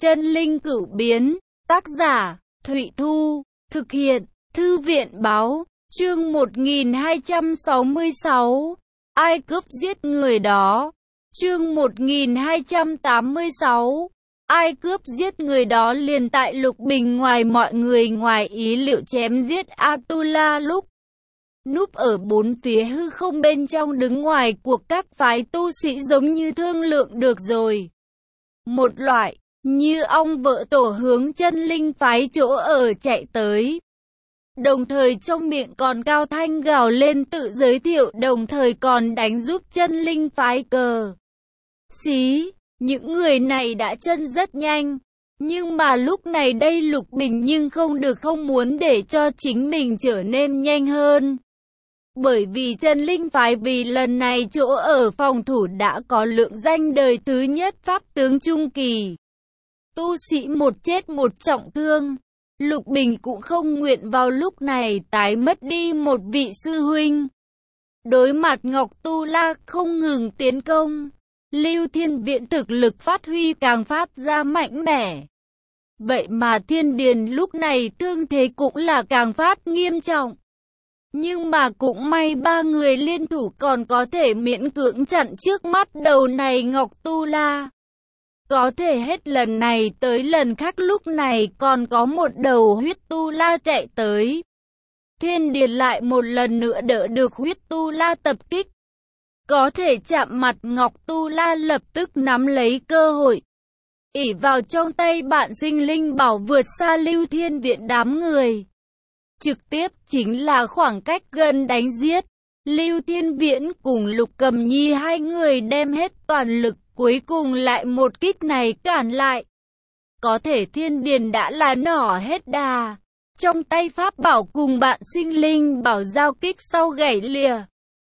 Chân linh cửu biến, tác giả, Thụy Thu, thực hiện, Thư viện báo, chương 1266, ai cướp giết người đó, chương 1286, ai cướp giết người đó. Liền tại Lục Bình ngoài mọi người ngoài ý liệu chém giết Atula lúc núp ở bốn phía hư không bên trong đứng ngoài cuộc các phái tu sĩ giống như thương lượng được rồi. Một loại, như ong vỡ tổ hướng chân linh phái chỗ ở chạy tới. Đồng thời trong miệng còn cao thanh gào lên tự giới thiệu, đồng thời còn đánh giúp chân linh phái cờ xí. Những người này đã chân rất nhanh. Nhưng mà lúc này đây Lục Bình nhưng không muốn để cho chính mình trở nên nhanh hơn. Bởi vì chân linh phái vì lần này chỗ ở phòng thủ đã có lượng danh đời thứ nhất pháp tướng trung kỳ. Tu sĩ một chết một trọng thương. Lục Bình cũng không nguyện vào lúc này tái mất đi một vị sư huynh. Đối mặt Ngọc Tu La không ngừng tiến công, Lưu Thiên Viễn thực lực phát huy càng phát ra mạnh mẽ. Vậy mà Thiên Điền lúc này thương thế cũng là càng phát nghiêm trọng. Nhưng mà cũng may ba người liên thủ còn có thể miễn cưỡng chặn trước mắt đầu này Ngọc Tu La. Có thể hết lần này tới lần khác lúc này còn có một đầu huyết tu la chạy tới. Thiên Điền lại một lần nữa đỡ được huyết tu la tập kích. Có thể chạm mặt Ngọc Tu La lập tức nắm lấy cơ hội. Ỷ vào trong tay bạn sinh linh bảo vượt xa Lưu Thiên Viễn đám người. Trực tiếp chính là khoảng cách gần đánh giết. Lưu Thiên Viễn cùng Lục Cầm Nhi hai người đem hết toàn lực. Cuối cùng lại một kích này cản lại. Có thể Thiên Điền đã là nỏ hết đà. Trong tay pháp bảo cùng bạn sinh linh bảo giao kích sau gãy lìa.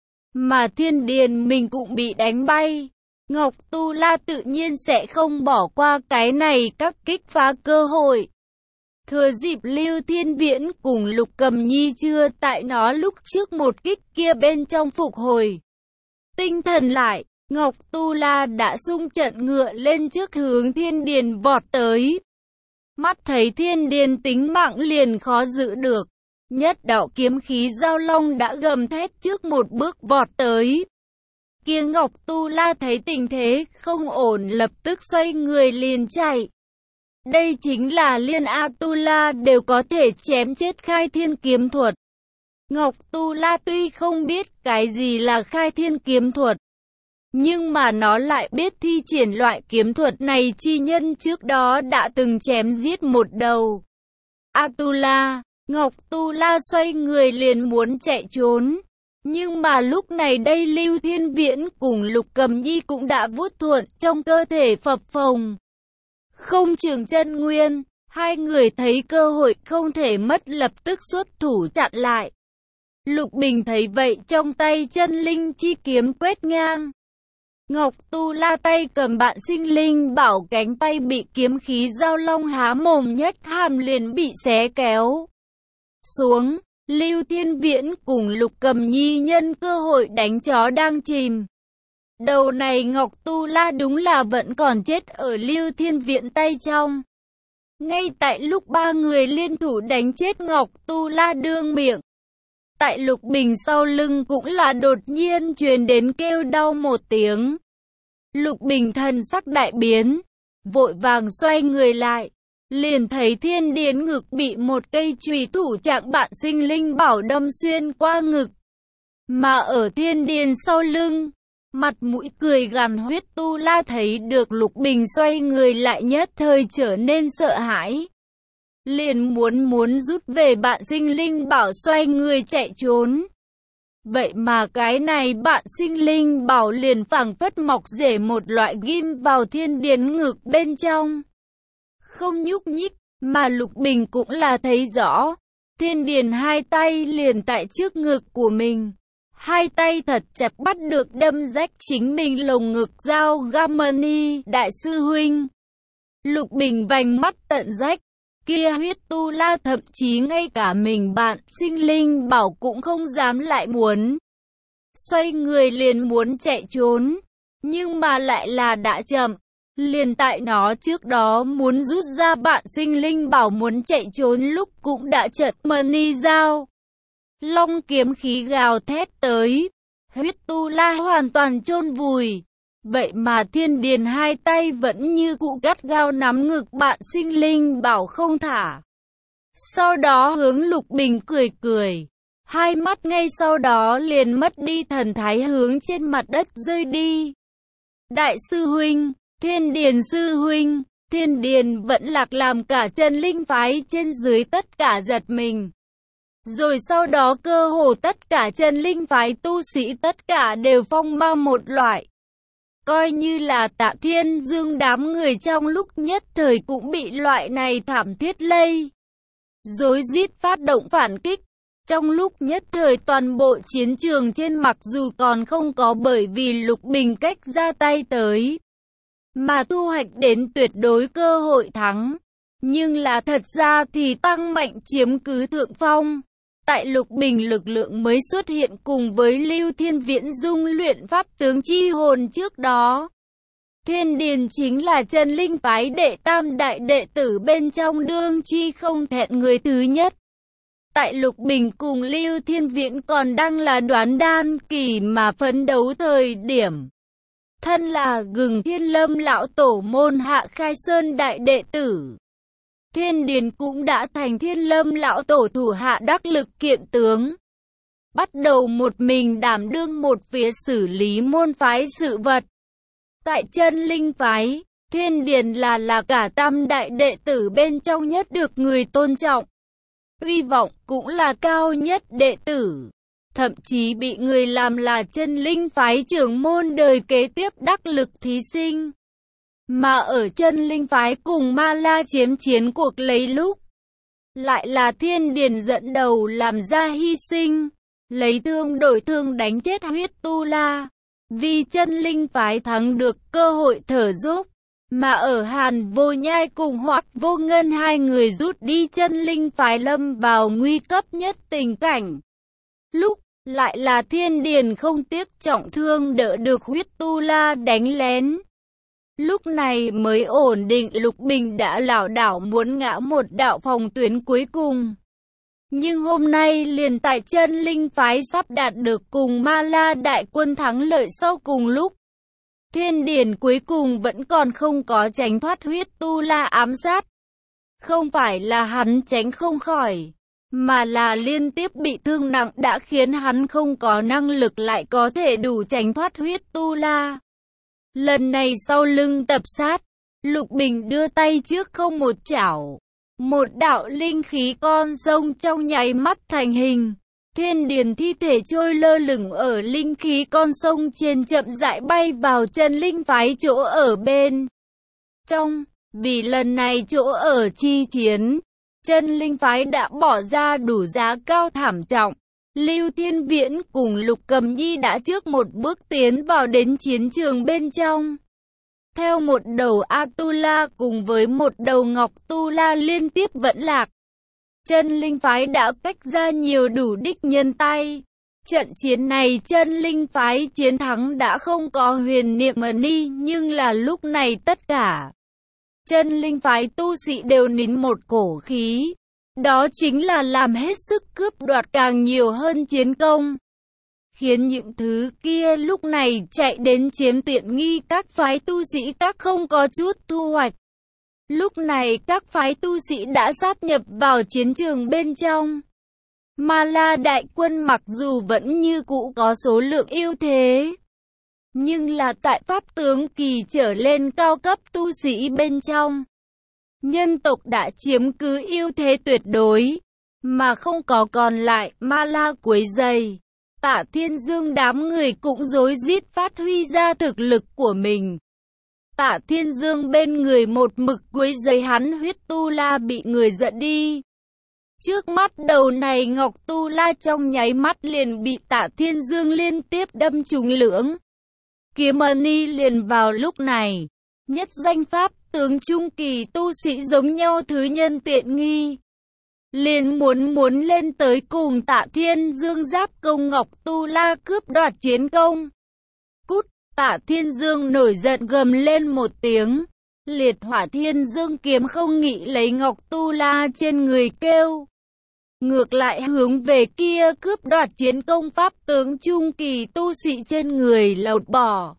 Mà Thiên Điền mình cũng bị đánh bay. Ngọc Tu La tự nhiên sẽ không bỏ qua cái này các kích phá cơ hội. Thừa dịp Lưu Thiên Viễn cùng Lục Cầm Nhi chưa tại nó lúc trước một kích kia bên trong phục hồi tinh thần lại. Ngọc Tu La đã xung trận ngựa lên trước hướng Thiên Điền vọt tới. Mắt thấy Thiên Điền tính mạng liền khó giữ được. Nhất đạo kiếm khí giao long đã gầm thét trước một bước vọt tới. Kia Ngọc Tu La thấy tình thế không ổn lập tức xoay người liền chạy. Đây chính là liên Atula đều có thể chém chết khai thiên kiếm thuật. Ngọc Tu La tuy không biết cái gì là khai thiên kiếm thuật. Nhưng mà nó lại biết thi triển loại kiếm thuật này chi nhân trước đó đã từng chém giết một đầu Atula. Ngọc Tu La xoay người liền muốn chạy trốn. Nhưng mà lúc này đây Lưu Thiên Viễn cùng Lục Cầm Nhi cũng đã vút thuận trong cơ thể phập phồng. Không trường chân nguyên, hai người thấy cơ hội không thể mất lập tức xuất thủ chặn lại. Lục Bình thấy vậy trong tay chân linh chi kiếm quét ngang. Ngọc Tu La tay cầm bạn sinh linh bảo cánh tay bị kiếm khí giao long há mồm nhất hàm liền bị xé kéo xuống. Lưu Thiên Viễn cùng Lục Cầm Nhi nhân cơ hội đánh chó đang chìm. Đầu này Ngọc Tu La đúng là vẫn còn chết ở Lưu Thiên Viễn tay trong. Ngay tại lúc ba người liên thủ đánh chết Ngọc Tu La đương miệng, tại Lục Bình sau lưng cũng là đột nhiên truyền đến kêu đau một tiếng. Lục Bình thần sắc đại biến, vội vàng xoay người lại, liền thấy Thiên Điền ngực bị một cây chùy thủ trạng bạn sinh linh bảo đâm xuyên qua ngực. Mà ở Thiên Điền sau lưng, mặt mũi cười gằn huyết tu la thấy được Lục Bình xoay người lại nhất thời trở nên sợ hãi. Liền muốn rút về bạn sinh linh bảo xoay người chạy trốn. Vậy mà cái này bạn sinh linh bảo liền phảng phất mọc rễ một loại ghim vào Thiên Điền ngực bên trong. Không nhúc nhích, mà Lục Bình cũng là thấy rõ. Thiên Điền hai tay liền tại trước ngực của mình. Hai tay thật chặt bắt được đâm rách chính mình lồng ngực dao Gamani, đại sư huynh. Lục Bình vành mắt tận rách. Kia huyết tu la thậm chí ngay cả mình bạn sinh linh bảo cũng không dám lại muốn. Xoay người liền muốn chạy trốn. Nhưng mà lại là đã chậm. Liền tại nó trước đó muốn rút ra bạn sinh linh bảo muốn chạy trốn lúc cũng đã chợt mani dao. Long kiếm khí gào thét tới. Huyết tu la hoàn toàn chôn vùi. Vậy mà Thiên Điền hai tay vẫn như cụ gắt gao nắm ngực bạn sinh linh bảo không thả. Sau đó hướng Lục Bình cười cười. Hai mắt ngay sau đó liền mất đi thần thái hướng trên mặt đất rơi đi. Đại sư huynh, Thiên Điền sư huynh, Thiên Điền vẫn lạc làm cả chân linh phái trên dưới tất cả giật mình. Rồi sau đó cơ hồ tất cả chân linh phái tu sĩ tất cả đều phong ma một loại. Coi như là Tạ Thiên Dương đám người trong lúc nhất thời cũng bị loại này thảm thiết lây. Rối rít phát động phản kích. Trong lúc nhất thời toàn bộ chiến trường trên mặc dù còn không có bởi vì Lục Bình cách ra tay tới, mà thu hoạch đến tuyệt đối cơ hội thắng. Nhưng là thật ra thì tăng mạnh chiếm cứ thượng phong. Tại Lục Bình lực lượng mới xuất hiện cùng với Lưu Thiên Viễn dung luyện pháp tướng chi hồn trước đó. Thiên Điền chính là chân linh phái đệ tam đại đệ tử bên trong đương chi không thẹn người thứ nhất. Tại Lục Bình cùng Lưu Thiên Viễn còn đang là đoán đan kỳ mà phấn đấu thời điểm. Thân là Gừng Thiên Lâm lão tổ môn Hạ Khai Sơn đại đệ tử. Thiên Điền cũng đã thành Thiên Lâm lão tổ thủ hạ đắc lực kiện tướng. Bắt đầu một mình đảm đương một phía xử lý môn phái sự vật. Tại chân linh phái, Thiên Điền là cả tam đại đệ tử bên trong nhất được người tôn trọng. Uy vọng cũng là cao nhất đệ tử. Thậm chí bị người làm là chân linh phái trưởng môn đời kế tiếp đắc lực thí sinh. Mà ở chân linh phái cùng Ma La chiếm chiến cuộc lấy lúc, lại là Thiên Điền dẫn đầu làm ra hy sinh, lấy thương đổi thương đánh chết Huyết Tu La, vì chân linh phái thắng được cơ hội thở dốc. Mà ở Hàn Vô Nhai cùng Hoắc Vô Ngân hai người rút đi chân linh phái lâm vào nguy cấp nhất tình cảnh. Lúc lại là Thiên Điền không tiếc trọng thương đỡ được Huyết Tu La đánh lén. Lúc này mới ổn định. Lục Bình đã lảo đảo muốn ngã một đạo phòng tuyến cuối cùng. Nhưng hôm nay liền tại chân linh phái sắp đạt được cùng Ma La đại quân thắng lợi sau cùng lúc. Thiên Điền cuối cùng vẫn còn không có tránh thoát Huyết Tu La ám sát. Không phải là hắn tránh không khỏi, mà là liên tiếp bị thương nặng đã khiến hắn không có năng lực lại có thể đủ tránh thoát Huyết Tu La. Lần này sau lưng tập sát, Lục Bình đưa tay trước không một chảo. Một đạo linh khí con sông trong nháy mắt thành hình. Thiên Điền thi thể trôi lơ lửng ở linh khí con sông trên chậm rãi bay vào chân linh phái chỗ ở bên trong. Vì lần này chỗ ở chi chiến, chân linh phái đã bỏ ra đủ giá cao thảm trọng. Lưu Thiên Viễn cùng Lục Cầm Nhi đã trước một bước tiến vào đến chiến trường bên trong. Theo một đầu Atula cùng với một đầu Ngọc Tu La liên tiếp vẫn lạc. Chân linh phái đã cách ra nhiều đủ đích nhân tay. Trận chiến này chân linh phái chiến thắng đã không có huyền niệm ni, nhưng là lúc này tất cả chân linh phái tu sĩ đều nín một cổ khí. Đó chính là làm hết sức cướp đoạt càng nhiều hơn chiến công. Khiến những thứ kia lúc này chạy đến chiếm tiện nghi các phái tu sĩ các không có chút thu hoạch. Lúc này các phái tu sĩ đã sát nhập vào chiến trường bên trong. Ma La đại quân mặc dù vẫn như cũ có số lượng ưu thế, nhưng là tại pháp tướng kỳ trở lên cao cấp tu sĩ bên trong, nhân tộc đã chiếm cứ ưu thế tuyệt đối, mà không có còn lại Ma La quấy rầy. Tạ Thiên Dương đám người cũng rối rít phát huy ra thực lực của mình. Tạ Thiên Dương bên người một mực quấy rầy hắn Huyết Tu La bị người dẫn đi. Trước mắt đầu này Ngọc Tu La trong nháy mắt liền bị Tạ Thiên Dương liên tiếp đâm trúng lưỡng kiếm ni. Liền vào lúc này, nhất danh pháp tướng trung kỳ tu sĩ giống nhau thứ nhân tiện nghi, liền muốn lên tới cùng Tạ Thiên Dương giáp công Ngọc Tu La cướp đoạt chiến công. Cút! Tạ Thiên Dương nổi giận gầm lên một tiếng. Liệt Hỏa Thiên Dương kiếm không nghĩ lấy Ngọc Tu La trên người kêu. Ngược lại hướng về kia cướp đoạt chiến công pháp tướng trung kỳ tu sĩ trên người lột bỏ.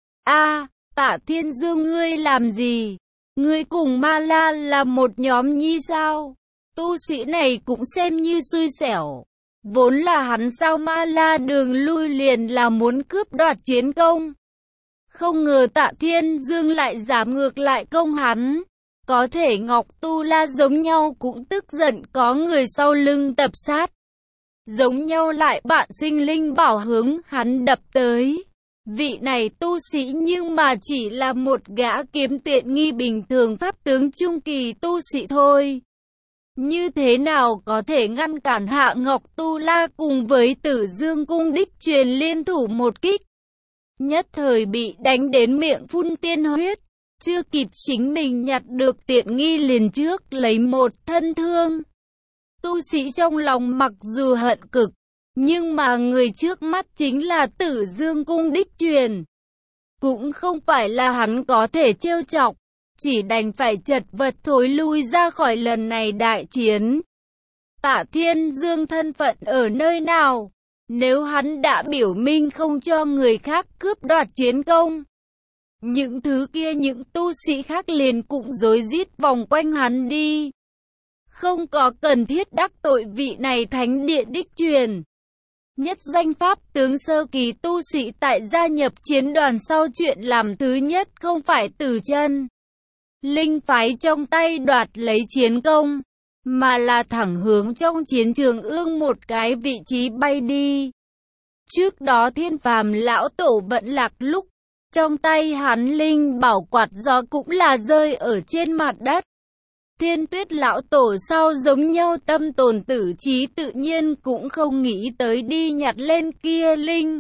A, Tạ Thiên Dương ngươi làm gì? Ngươi cùng Ma La là một nhóm nhi sao? Tu sĩ này cũng xem như xui xẻo. Vốn là hắn sao Ma La đường lui liền là muốn cướp đoạt chiến công. Không ngờ Tạ Thiên Dương lại dám ngược lại công hắn. Có thể Ngọc Tu La giống nhau cũng tức giận có người sau lưng tập sát. Giống nhau lại bạn sinh linh bảo hướng hắn đập tới. Vị này tu sĩ nhưng mà chỉ là một gã kiếm tiện nghi bình thường pháp tướng trung kỳ tu sĩ thôi. Như thế nào có thể ngăn cản Hạ Ngọc Tu La cùng với Tử Dương Cung đích truyền liên thủ một kích. Nhất thời bị đánh đến miệng phun tiên huyết. Chưa kịp chính mình nhặt được tiện nghi liền trước lấy một thân thương. Tu sĩ trong lòng mặc dù hận cực, nhưng mà người trước mắt chính là Tử Dương Cung đích truyền. Cũng không phải là hắn có thể trêu chọc, chỉ đành phải chật vật thối lui ra khỏi lần này đại chiến. Tạ Thiên Dương thân phận ở nơi nào? Nếu hắn đã biểu minh không cho người khác cướp đoạt chiến công, những thứ kia những tu sĩ khác liền cũng rối rít vòng quanh hắn đi. Không có cần thiết đắc tội vị này thánh địa đích truyền. Nhất danh pháp tướng sơ kỳ tu sĩ tại gia nhập chiến đoàn sau chuyện làm thứ nhất không phải từ chân linh phái trong tay đoạt lấy chiến công, mà là thẳng hướng trong chiến trường ương một cái vị trí bay đi. Trước đó Thiên Phàm lão tổ vận lạc lúc, trong tay hắn linh bảo quạt gió cũng là rơi ở trên mặt đất. Thiên Tuyết lão tổ sau giống nhau tâm tồn tử trí tự nhiên cũng không nghĩ tới đi nhặt lên kia linh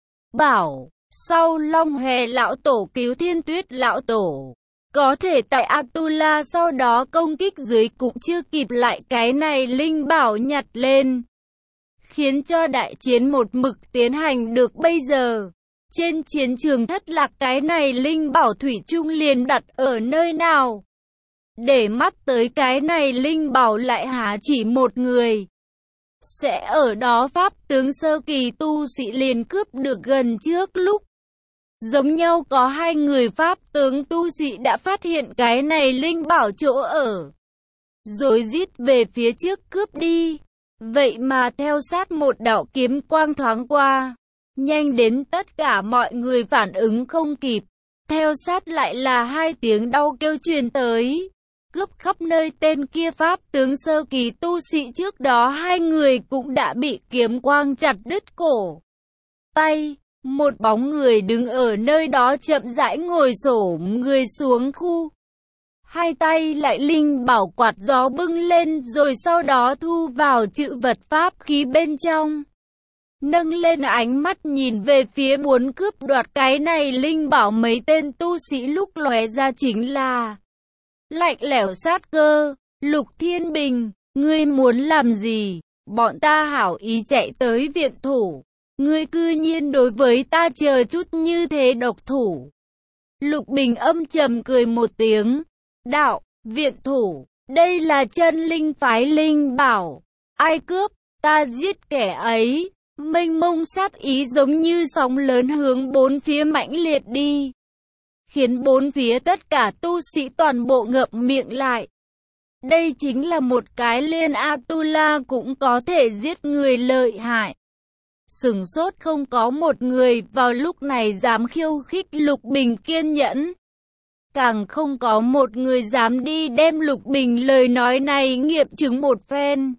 bảo. Sau Long Hề lão tổ cứu Thiên Tuyết lão tổ, có thể tại Atula sau đó công kích dưới cũng chưa kịp lại cái này linh bảo nhặt lên, khiến cho đại chiến một mực tiến hành được bây giờ. Trên chiến trường thất lạc cái này linh bảo thủy chung liền đặt ở nơi nào? Để mắt tới cái này linh bảo lại há chỉ một người. Sẽ ở đó pháp tướng sơ kỳ tu sĩ liền cướp được gần trước lúc. Giống nhau có hai người pháp tướng tu sĩ đã phát hiện cái này linh bảo chỗ ở, rồi rít về phía trước cướp đi. Vậy mà theo sát một đạo kiếm quang thoáng qua, nhanh đến tất cả mọi người phản ứng không kịp. Theo sát lại là hai tiếng đau kêu truyền tới. Cướp khắp nơi tên kia pháp tướng sơ kỳ tu sĩ trước đó hai người cũng đã bị kiếm quang chặt đứt cổ tay. Một bóng người đứng ở nơi đó chậm rãi ngồi xổm người xuống khu. Hai tay lại linh bảo quạt gió bưng lên rồi sau đó thu vào chữ vật pháp khí bên trong. Nâng lên ánh mắt nhìn về phía muốn cướp đoạt cái này linh bảo mấy tên tu sĩ lúc lóe ra chính là lạnh lẽo sát cơ. Lục Thiên Bình, ngươi muốn làm gì? Bọn ta hảo ý chạy tới viện thủ, ngươi cư nhiên đối với ta chờ chút như thế độc thủ. Lục Bình âm trầm cười một tiếng, đạo, viện thủ, đây là chân linh phái linh bảo, ai cướp, ta giết kẻ ấy. Mênh mông sát ý giống như sóng lớn hướng bốn phía mãnh liệt đi, khiến bốn phía tất cả tu sĩ toàn bộ ngậm miệng lại. Đây chính là một cái liên Atula cũng có thể giết người lợi hại. Sửng sốt không có một người vào lúc này dám khiêu khích Lục Bình kiên nhẫn. Càng không có một người dám đi đem Lục Bình lời nói này nghiệm chứng một phen.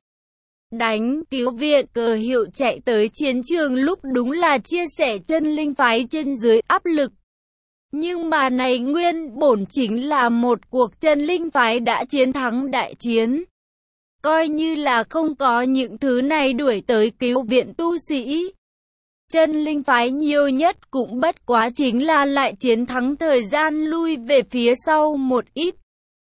Đánh cứu viện cờ hiệu chạy tới chiến trường lúc đúng là chia sẻ chân linh phái trên dưới áp lực. Nhưng mà này nguyên bổn chính là một cuộc chân linh phái đã chiến thắng đại chiến. Coi như là không có những thứ này đuổi tới cứu viện tu sĩ. Chân linh phái nhiều nhất cũng bất quá chính là lại chiến thắng thời gian lui về phía sau một ít.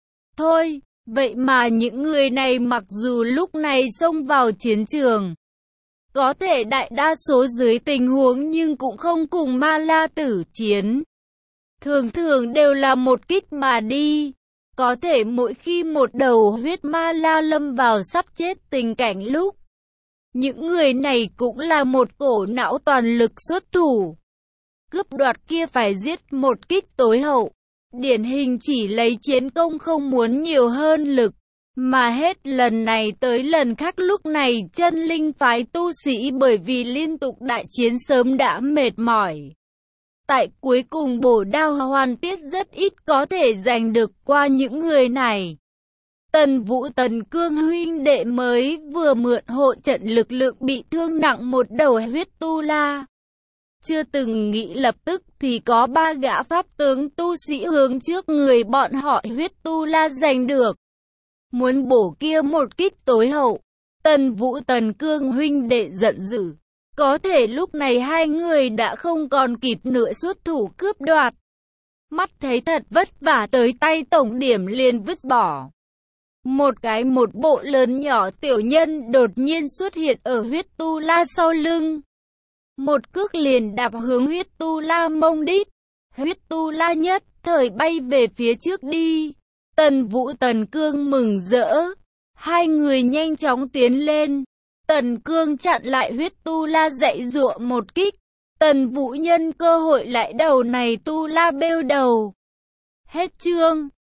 Thôi. Vậy mà những người này mặc dù lúc này xông vào chiến trường, Có thể đại đa số dưới tình huống nhưng cũng không cùng Ma La tử chiến. Thường thường đều là một kích mà đi. Có thể mỗi khi một đầu huyết ma la lâm vào sắp chết tình cảnh lúc, những người này cũng là một cổ não toàn lực xuất thủ. Cướp đoạt kia phải giết một kích tối hậu. Điển hình chỉ lấy chiến công không muốn nhiều hơn lực. Mà hết lần này tới lần khác lúc này chân linh phái tu sĩ bởi vì liên tục đại chiến sớm đã mệt mỏi. Tại cuối cùng bổ đao hoàn tiết rất ít có thể giành được qua những người này. Tần Vũ Tần Cương huynh đệ mới vừa mượn hộ trận lực lượng bị thương nặng một đầu huyết tu la. Chưa từng nghĩ lập tức thì có 3 gã pháp tướng tu sĩ hướng trước người bọn họ huyết tu la giành được. Muốn bổ kia một kích tối hậu. Tần Vũ Tần Cương huynh đệ giận dữ. Có thể lúc này hai người đã không còn kịp nữa xuất thủ cướp đoạt. Mắt thấy thật vất vả tới tay tổng điểm liền vứt bỏ. Một bộ lớn nhỏ tiểu nhân đột nhiên xuất hiện ở huyết tu la sau lưng. Một cước liền đạp hướng huyết tu la mông đít. Huyết tu la nhất thời bay về phía trước đi. Tần Vũ Tần Cương mừng rỡ. Hai người nhanh chóng tiến lên. Tần Cương chặn lại huyết tu la dạy dụa một kích. Tần Vũ nhân cơ hội lại đầu này tu la bêu đầu. Hết chương.